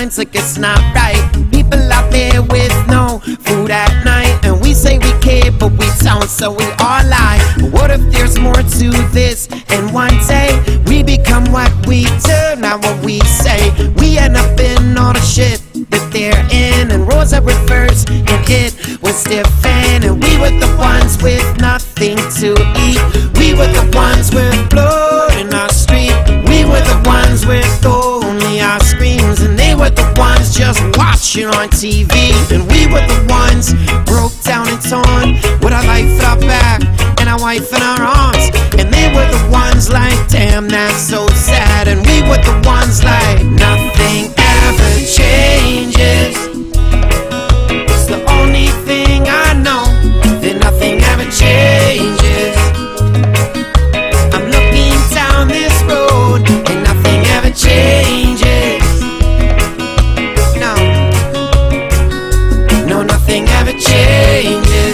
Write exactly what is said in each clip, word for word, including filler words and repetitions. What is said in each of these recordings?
minds like it's not right. People out there with no food at night, and we say we care, but we don't, so we all lie. But what if there's more to this? And one day we become what we do, not what we say. We end up in all the shit that they're in, and roles that reverse, and it was different. And we were the ones with nothing to eat. We were the ones with blood in our street. We were the ones with only our screams, and they were the ones just watching on T V. And we were the ones broke down and torn, with our life at our back and our wife in our arms. And they were the ones like, damn, that's so sad. And we were the ones like, nothing ever changes. It's the only thing I know, that nothing ever changes. I'm looking down this road and nothing ever changes. No, no, nothing ever changes.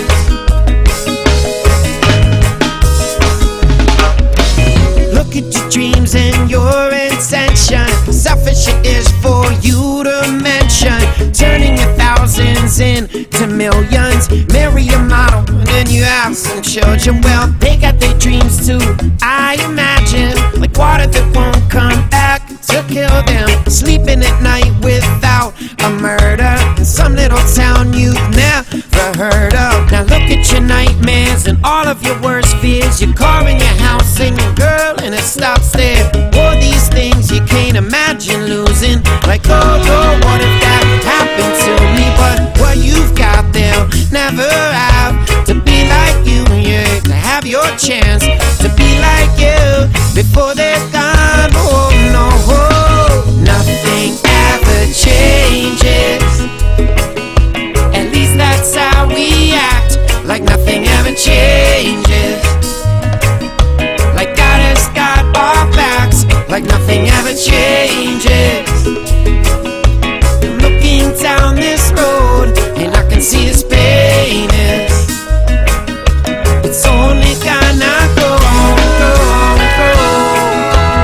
Look at your dreams and your intention. Selfish it is for you to mention, turning your thousands into millions. Marry a model and then you have some children. Well, they got their dreams too, I imagine, like water that won't come back to kill them. Sleeping at night without a murder in some little town you've never heard of. Now look at your nightmares and all of your worst fears. Your car and your house and your girl, and it stops there. All these things you can't imagine losing. Like, oh, oh, what if that happened to me? But what you've got, they'll never have. To be like you, yeah, to have your chance to be like you before they're gone. Oh no, oh, nothing ever changes. At least that's how we act, like nothing ever changes. Like God has got our backs, like nothing ever changes. I'm looking down this road and I can see his pain is. It's only gonna go on, go on, go on.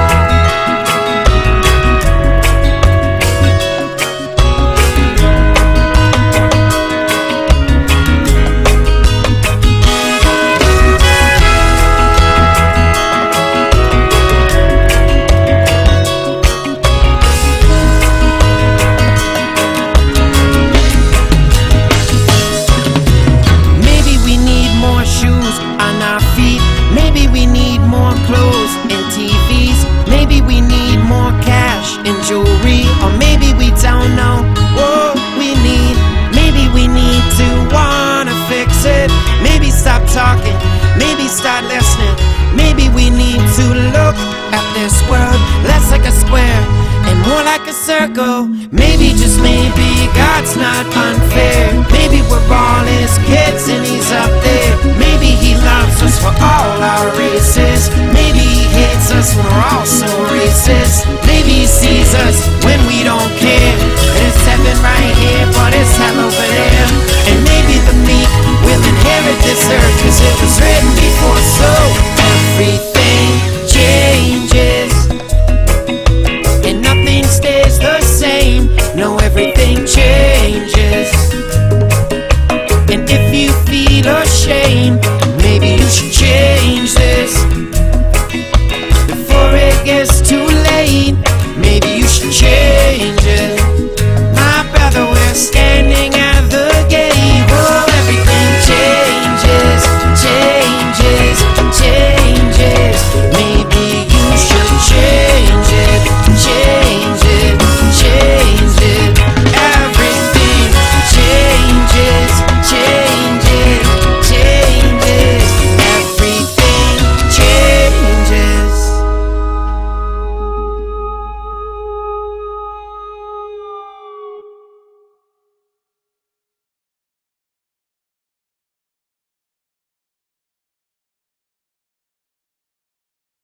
Maybe we need more shoes on our feet. Maybe we need more clothes and T Vs. Maybe we need more cash and jewelry. Or maybe we don't know what we need. Maybe we need to wanna fix it. Maybe stop talking, maybe start listening. Maybe we need to look at this world less like a square and more like a circle. Maybe, just maybe, God's not unfair. Maybe we're all his kids and he's up there. Maybe he loves us for all our races. Maybe he hates us when we're all so racist. Maybe he sees us when